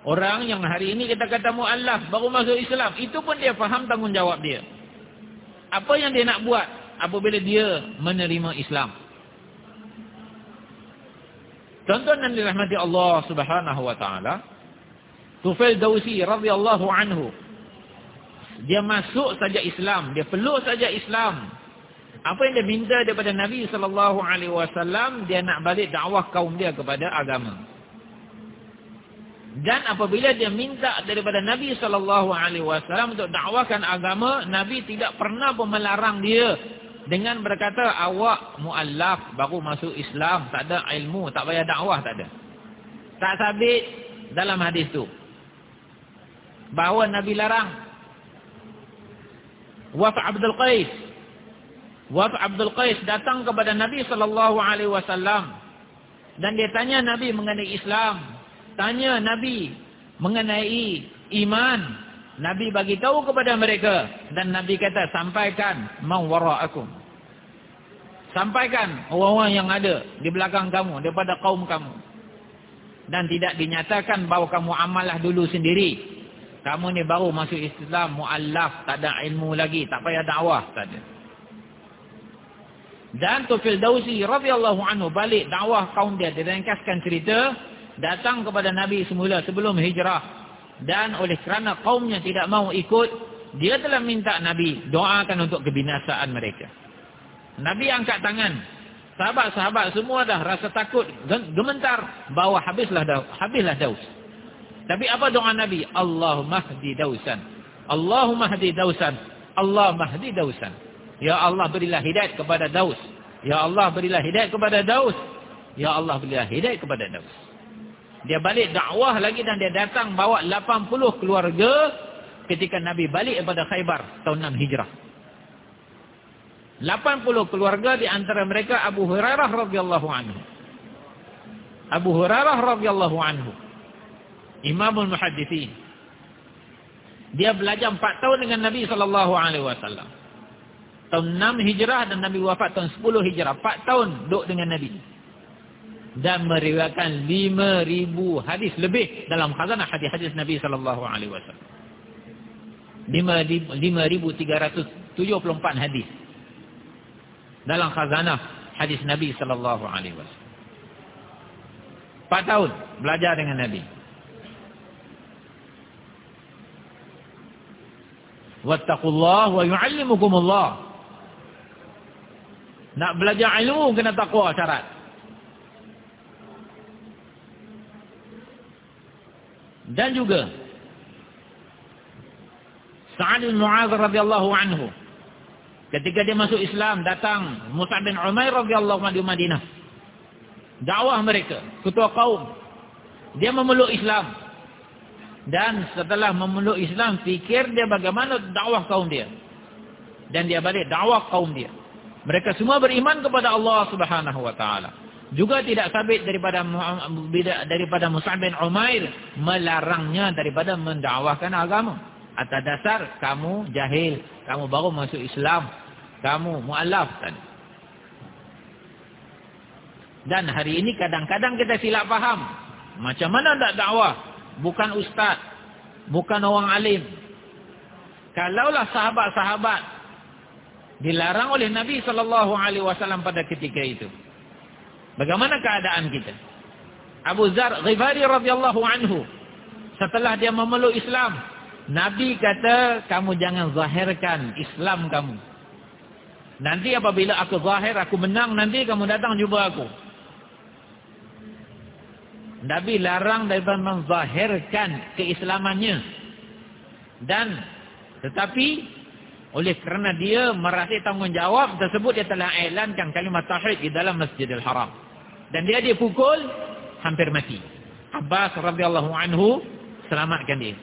Orang yang hari ini kita kata mu'allaf, baru masuk Islam, itu pun dia faham tanggungjawab dia. Apa yang dia nak buat apabila dia menerima Islam. Tuan-tuan yang dirahmati Allah Subhanahu wa taala, Tufail Dawsi radhiyallahu anhu, dia masuk saja Islam, dia peluk saja Islam. Apa yang dia minta daripada Nabi sallallahu alaihi wasallam, dia nak balik dakwah kaum dia kepada agama. Dan apabila dia minta daripada Nabi sallallahu alaihi wasallam untuk dakwahkan agama, Nabi tidak pernah pun melarang dia dengan berkata, awak muallaf baru masuk Islam, tak ada ilmu, tak payah dakwah, tak ada. Tak sabit dalam hadis tu bahawa Nabi larang. Waf Abdul Qais datang kepada Nabi sallallahu alaihi wasallam dan dia tanya Nabi mengenai Islam. Tanya Nabi mengenai iman. Nabi bagi tahu kepada mereka dan Nabi kata, sampaikan man wara'akum. Sampaikan orang-orang yang ada di belakang kamu daripada kaum kamu. Dan tidak dinyatakan bahawa kamu amalah dulu sendiri. Kamu ni baru masuk Islam, mu'allaf, tak ada ilmu lagi, tak payah dakwah, tak ada. Dan Tufail Dawsi radhiyallahu anhu balik dakwah kaum dia, direngkaskan cerita, datang kepada Nabi semula sebelum hijrah, dan oleh kerana kaumnya tidak mau ikut, dia telah minta Nabi doakan untuk kebinasaan mereka. Nabi angkat tangan, sahabat-sahabat semua dah rasa takut, gementar bahawa habislah Daus. Tapi apa doa Nabi? Allahumma hdi Dausan, Allahumma hdi Dausan, Allahumma hdi Dausan. Ya Allah berilah hidayat kepada Daus, Ya Allah berilah hidayat kepada Daus, Ya Allah berilah hidayat kepada Daus. Dia balik dakwah lagi dan dia datang bawa 80 keluarga ketika Nabi balik daripada Khaybar tahun 6 Hijrah. 80 keluarga, di antara mereka Abu Hurairah radhiyallahu anhu. Abu Hurairah radhiyallahu anhu, Imamul Muhaddithin. Dia belajar 4 tahun dengan Nabi sallallahu alaihi wasallam. Tahun 6 Hijrah dan Nabi wafat tahun 10 Hijrah. 4 tahun duduk dengan Nabi. Dan meriwayatkan 5,000 hadis lebih dalam khazanah hadis-hadis Nabi sallallahu alaihi wasallam. 5,374 hadis dalam khazanah hadis Nabi sallallahu alaihi wasallam. 4 tahun belajar dengan Nabi. Wattaqullah wa yu'allimukumullah. Nak belajar ilmu kena takwa syarat. Dan juga Sa'ad bin Mu'adz radhiyallahu anhu, ketika dia masuk Islam, datang Mus'ab bin Umair radhiyallahu anhu di Madinah. Dakwah mereka, ketua kaum. Dia memeluk Islam. Dan setelah memeluk Islam, fikir dia bagaimana dakwah kaum dia. Dan dia balik dakwah kaum dia. Mereka semua beriman kepada Allah Subhanahu wa taala. Juga tidak sabit daripada Mus'ab bin Umair melarangnya daripada mendakwahkan agama. Atas dasar kamu jahil, kamu baru masuk Islam, kamu mu'allaf kan. Dan hari ini kadang-kadang kita silap faham. Macam mana nak dakwah? Bukan ustaz, bukan orang alim. Kalaulah sahabat-sahabat dilarang oleh Nabi SAW pada ketika itu, bagaimana keadaan kita? Abu Dzar Ghifari radhiyallahu anhu, setelah dia memeluk Islam, Nabi kata, kamu jangan zahirkan Islam kamu. Nanti apabila aku zahir, aku menang, nanti kamu datang jumpa aku. Nabi larang daripada menzahirkan keislamannya. Dan tetapi oleh kerana dia merasa tanggungjawab tersebut, dia telah iklankan kalimat tauhid di dalam Masjidil Haram. Dan dia dipukul hampir mati. Abbas radhiyallahu anhu selamatkan dia.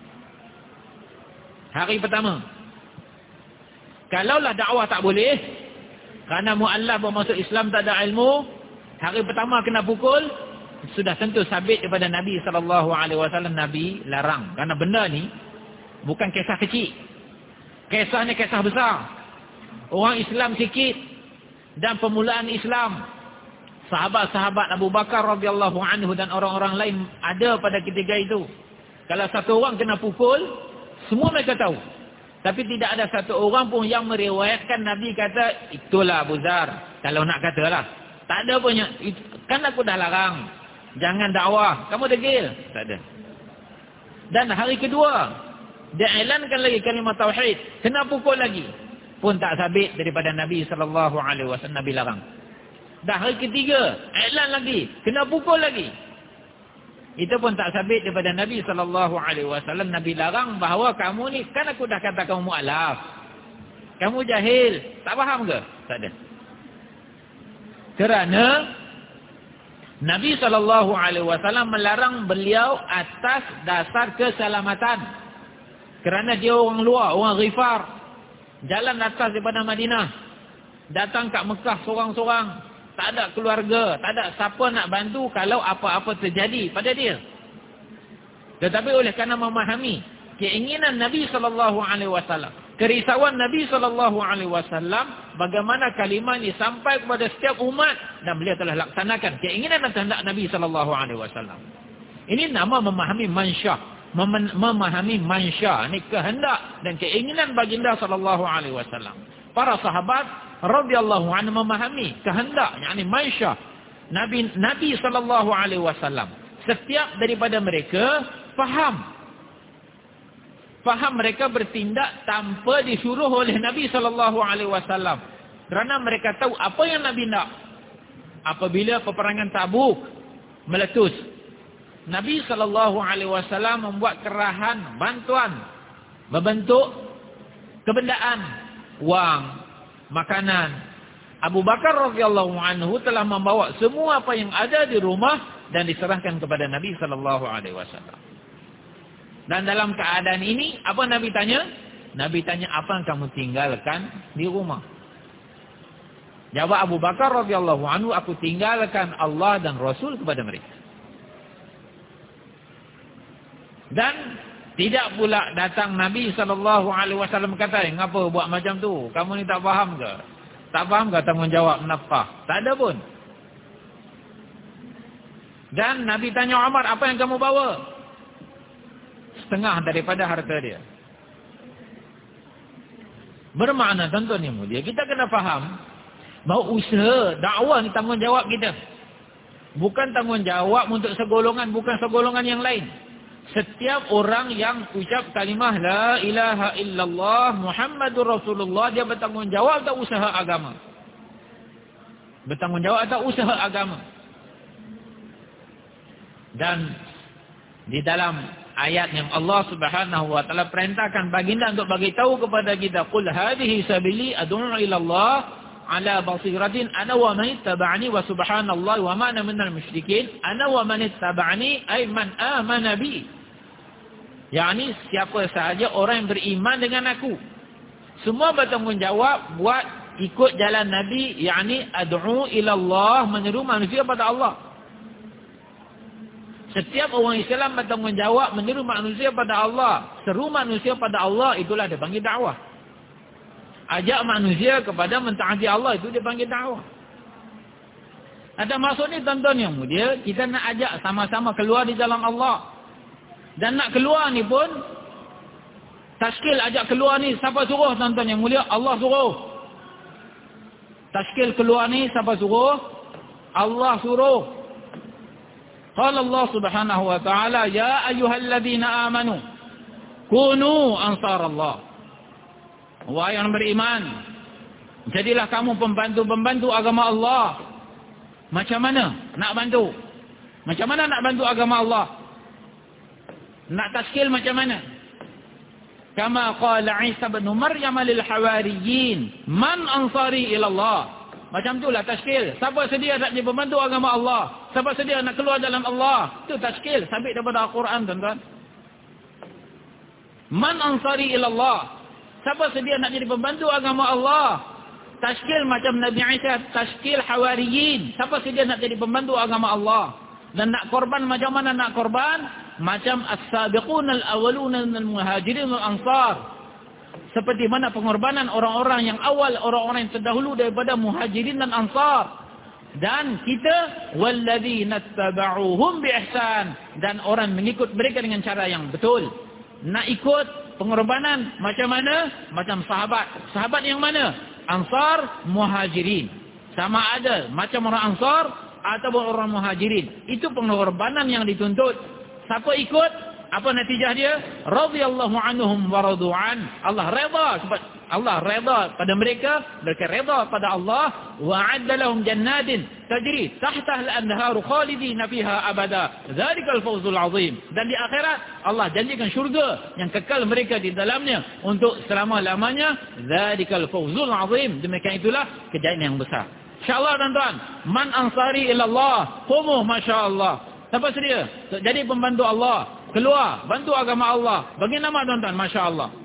Hari pertama. Kalaulah dakwah tak boleh, kerana mu'allaf bermasuk Islam tak ada ilmu, hari pertama kena pukul, sudah tentu sabit daripada Nabi SAW. Nabi larang. Kerana benda ni bukan kisah kecil. Kisah ni kisah besar. Orang Islam sikit dan permulaan Islam. Sahabat-sahabat Abu Bakar radhiyallahu anhu dan orang-orang lain ada pada ketika itu. Kalau satu orang kena pukul, semua mereka tahu. Tapi tidak ada satu orang pun yang meriwayatkan Nabi kata, itulah Abu Dzar. Kalau nak katalah. Tak ada punya. Kan aku dah larang. Jangan dakwah. Kamu degil. Tak ada. Dan hari kedua, dia elankan lagi kalimah tauhid. Kena pukul lagi. Pun tak sabit daripada Nabi SAW. Nabi larang. Dah hari ketiga, elan lagi. Kena pukul lagi. Itu pun tak sabit daripada Nabi SAW. Nabi larang bahawa kamu ni, kan aku dah kata kamu mu'alaf. Kamu jahil. Tak faham ke? Tak ada. Kerana Nabi SAW melarang beliau atas dasar keselamatan. Kerana dia orang luar, orang Ghifar. Jalan atas daripada Madinah. Datang kat Mekah sorang-sorang. Tak ada keluarga. Tak ada siapa nak bantu kalau apa-apa terjadi pada dia. Tetapi oleh kerana memahami keinginan Nabi SAW. Kerisauan Nabi SAW. Bagaimana kalimah ini sampai kepada setiap umat. Dan beliau telah laksanakan keinginan dan kehendak Nabi SAW. Ini nama memahami mansyah. Memahami mansyah. Ini kehendak dan keinginan baginda SAW. Para sahabat radhiyallahu anhu memahami kehendak, yakni mansyah Nabi SAW. Setiap daripada mereka faham mereka bertindak tanpa disuruh oleh Nabi SAW. Kerana mereka tahu apa yang Nabi nak. Apabila peperangan Tabuk meletus, Nabi SAW membuat kerahan bantuan berbentuk kebendaan, wang, makanan. Abu Bakar radhiyallahu anhu telah membawa semua apa yang ada di rumah dan diserahkan kepada Nabi SAW. Dan dalam keadaan ini, apa Nabi tanya? Nabi tanya, apa yang kamu tinggalkan di rumah? Jawab Abu Bakar radhiyallahu anhu, aku tinggalkan Allah dan Rasul kepada mereka. Dan tidak pula datang Nabi SAW kata, ngapa buat macam tu? Kamu ni tak faham ke? Tak faham ke tanggungjawab nafkah? Tak ada pun. Dan Nabi tanya Umar, apa yang kamu bawa? Setengah daripada harta dia. Bermakna tuan-tuan yang mulia, kita kena faham bahawa usaha dakwah ni tanggungjawab kita. Bukan tanggungjawab untuk segolongan, bukan segolongan yang lain. Setiap orang yang ucap kalimah la ilaha illallah Muhammadur Rasulullah, dia bertanggungjawab atas usaha agama. Bertanggungjawab atas usaha agama. Dan di dalam ayat yang Allah Subhanahu wa taala perintahkan baginda untuk bagi tahu kepada kita, qul hadhihi sabili ad'u ila Allah ala basiratin ana wa man ittaba'ani wa subhanallahi wa ma ana minal musyrikin. Ana wa man ittaba'ani ay man amana bi. yakni siapa sahaja orang yang beriman dengan aku. Semua bertanggungjawab buat ikut jalan Nabi, yakni ad'u ila Allah, menyeru manusia pada Allah. Setiap orang Islam bertanggungjawab menyeru manusia pada Allah. Seru manusia pada Allah, itulah dia panggil dakwah. Ajak manusia kepada mentaati Allah, itu dia panggil dakwah. Ada maksud ni tuan-tuan yang mulia, kita nak ajak sama-sama keluar di jalan Allah. Dan nak keluar ni pun, tashkil ajak keluar ni, siapa suruh tuan-tuan yang mulia? Allah suruh. Tashkil keluar ni, siapa suruh? Allah suruh. Qala Allah Subhanahu wa ta'ala, ya ayyuhalladzina amanu kunu ansarallah. Wahai yang beriman, jadilah kamu pembantu-pembantu agama Allah. Macam mana nak bantu? Macam mana nak bantu agama Allah? Nak tashkil macam mana? Kama qala Isa bin Maryam lil hawariyin, man ansari ila Allah. Macam itulah tashkil. Siapa sedia nak jadi pembantu agama Allah? Siapa sedia nak keluar jalan Allah? Itu tashkil. Sabit daripada Al-Quran, tuan-tuan. Man ansari ila Allah. Siapa sedia nak jadi pembantu agama Allah? Tashkil macam Nabi Isa, tashkil hawariyin. Siapa sedia nak jadi pembantu agama Allah? Dan nak korban macam mana nak korban? Macam as-sabiqun al-awwaluna minal muhajirin wal ansar. Seperti mana pengorbanan orang-orang yang awal, orang-orang yang terdahulu daripada muhajirin dan ansar. Dan kita walladzina tabauhum biihsan, dan orang mengikut mereka dengan cara yang betul. Nak ikut pengorbanan macam mana? Macam sahabat. Sahabat yang mana? Ansar, Muhajirin. Sama ada macam orang Ansar ataupun orang Muhajirin. Itu pengorbanan yang dituntut. Siapa ikut? Apa natijah dia? Radhiyallahu anhum wa radu'an. Allah redha pada mereka, mereka redha pada Allah. Wa'adda lahum jannatin tajri tahtaha al-anharu khalidina fiha abada. Dzalikal fawzul 'azim. Dan di akhirat Allah janjikan syurga yang kekal mereka di dalamnya untuk selama-lamanya. Dzalikal fawzul 'azim. Demikian itulah kejayaan yang besar. Insya-Allah tuan-tuan, man ansari ila Allah, qumu masya-Allah. Siapa sedia jadi pembantu Allah, keluar bantu agama Allah? Bagi nama tuan-tuan, masya-Allah.